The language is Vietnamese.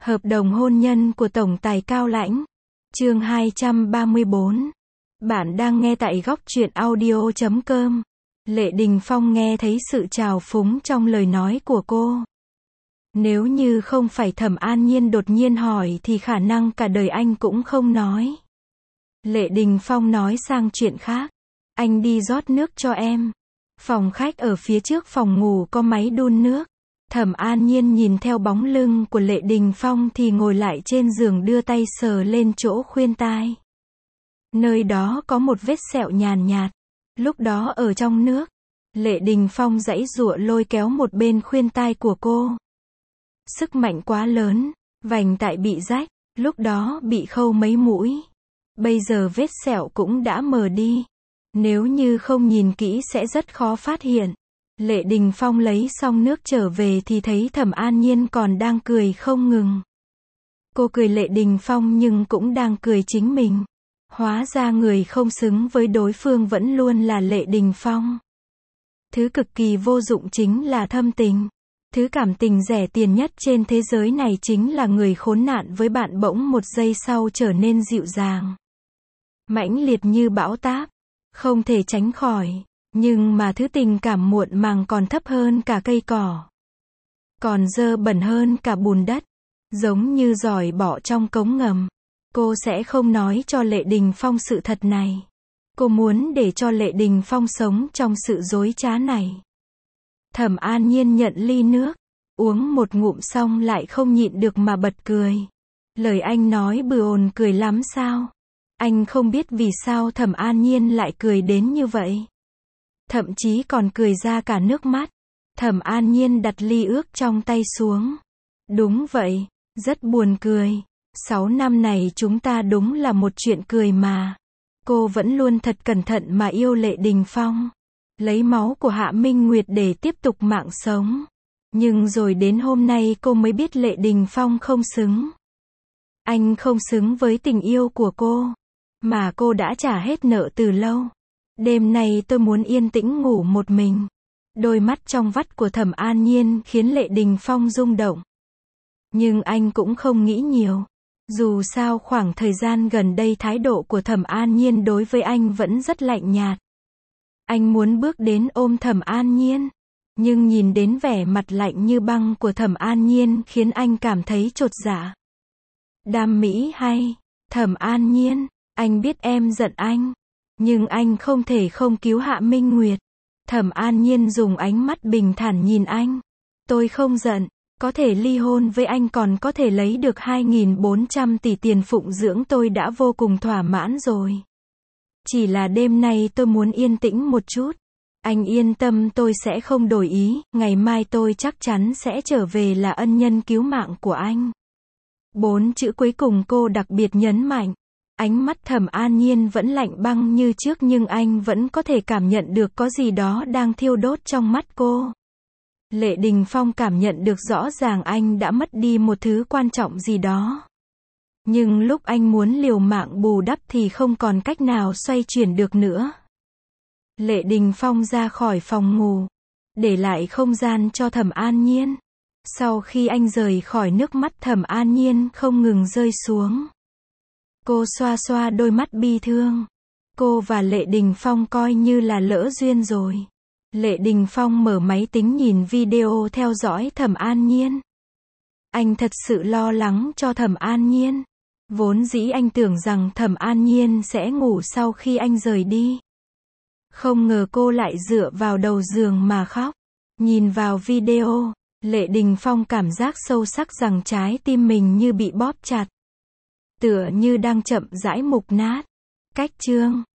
Hợp đồng hôn nhân của Tổng tài Cao Lãnh. Chương 234. Bạn đang nghe tại góc truyện audio.com. Lệ Đình Phong nghe thấy sự trào phúng trong lời nói của cô. Nếu như không phải Thẩm An Nhiên đột nhiên hỏi thì khả năng cả đời anh cũng không nói. Lệ Đình Phong nói sang chuyện khác. Anh đi rót nước cho em. Phòng khách ở phía trước phòng ngủ có máy đun nước. Thẩm An Nhiên nhìn theo bóng lưng của Lệ Đình Phong thì ngồi lại trên giường đưa tay sờ lên chỗ khuyên tai. Nơi đó có một vết sẹo nhàn nhạt. Lúc đó ở trong nước, Lệ Đình Phong giãy giụa lôi kéo một bên khuyên tai của cô. Sức mạnh quá lớn, vành tai bị rách, lúc đó bị khâu mấy mũi. Bây giờ vết sẹo cũng đã mờ đi. Nếu như không nhìn kỹ sẽ rất khó phát hiện. Lệ Đình Phong lấy xong nước trở về thì thấy Thẩm An Nhiên còn đang cười không ngừng. Cô cười Lệ Đình Phong nhưng cũng đang cười chính mình. Hóa ra người không xứng với đối phương vẫn luôn là Lệ Đình Phong. Thứ cực kỳ vô dụng chính là thâm tình. Thứ cảm tình rẻ tiền nhất trên thế giới này chính là người khốn nạn với bạn bỗng một giây sau trở nên dịu dàng. Mãnh liệt như bão táp. Không thể tránh khỏi. Nhưng mà thứ tình cảm muộn màng còn thấp hơn cả cây cỏ. Còn dơ bẩn hơn cả bùn đất. Giống như giỏi bỏ trong cống ngầm. Cô sẽ không nói cho Lệ Đình Phong sự thật này. Cô muốn để cho Lệ Đình Phong sống trong sự dối trá này. Thẩm An Nhiên nhận ly nước. Uống một ngụm xong lại không nhịn được mà bật cười. Lời anh nói bừa ồn cười lắm sao? Anh không biết vì sao Thẩm An Nhiên lại cười đến như vậy. Thậm chí còn cười ra cả nước mắt. Thẩm An Nhiên đặt ly ước trong tay xuống. Đúng vậy, rất buồn cười. 6 năm này chúng ta đúng là một chuyện cười mà. Cô vẫn luôn thật cẩn thận mà yêu Lệ Đình Phong. Lấy máu của Hạ Minh Nguyệt để tiếp tục mạng sống. Nhưng rồi đến hôm nay cô mới biết Lệ Đình Phong không xứng. Anh không xứng với tình yêu của cô. Mà cô đã trả hết nợ từ lâu. Đêm nay tôi muốn yên tĩnh ngủ một mình. Đôi mắt trong vắt của Thẩm An Nhiên khiến Lệ Đình Phong rung động. Nhưng anh cũng không nghĩ nhiều. Dù sao khoảng thời gian gần đây thái độ của Thẩm An Nhiên đối với anh vẫn rất lạnh nhạt. Anh muốn bước đến ôm Thẩm An Nhiên. Nhưng nhìn đến vẻ mặt lạnh như băng của Thẩm An Nhiên khiến anh cảm thấy chột dạ. Đam mỹ hay, Thẩm An Nhiên, anh biết em giận anh. Nhưng anh không thể không cứu Hạ Minh Nguyệt. Thẩm An Nhiên dùng ánh mắt bình thản nhìn anh. Tôi không giận, có thể ly hôn với anh còn có thể lấy được 2.400 tỷ tiền phụng dưỡng tôi đã vô cùng thỏa mãn rồi. Chỉ là đêm nay tôi muốn yên tĩnh một chút. Anh yên tâm tôi sẽ không đổi ý, ngày mai tôi chắc chắn sẽ trở về là ân nhân cứu mạng của anh. 4 chữ cuối cùng cô đặc biệt nhấn mạnh. Ánh mắt Thẩm An Nhiên vẫn lạnh băng như trước nhưng anh vẫn có thể cảm nhận được có gì đó đang thiêu đốt trong mắt cô. Lệ Đình Phong cảm nhận được rõ ràng anh đã mất đi một thứ quan trọng gì đó. Nhưng lúc anh muốn liều mạng bù đắp thì không còn cách nào xoay chuyển được nữa. Lệ Đình Phong ra khỏi phòng ngủ, để lại không gian cho Thẩm An Nhiên. Sau khi anh rời khỏi nước mắt Thẩm An Nhiên không ngừng rơi xuống. Cô xoa xoa đôi mắt bi thương. Cô và Lệ Đình Phong coi như là lỡ duyên rồi. Lệ Đình Phong mở máy tính nhìn video theo dõi Thẩm An Nhiên. Anh thật sự lo lắng cho Thẩm An Nhiên. Vốn dĩ anh tưởng rằng Thẩm An Nhiên sẽ ngủ sau khi anh rời đi. Không ngờ cô lại dựa vào đầu giường mà khóc. Nhìn vào video, Lệ Đình Phong cảm giác sâu sắc rằng trái tim mình như bị bóp chặt. Tựa như đang chậm rãi mục nát. Cách chương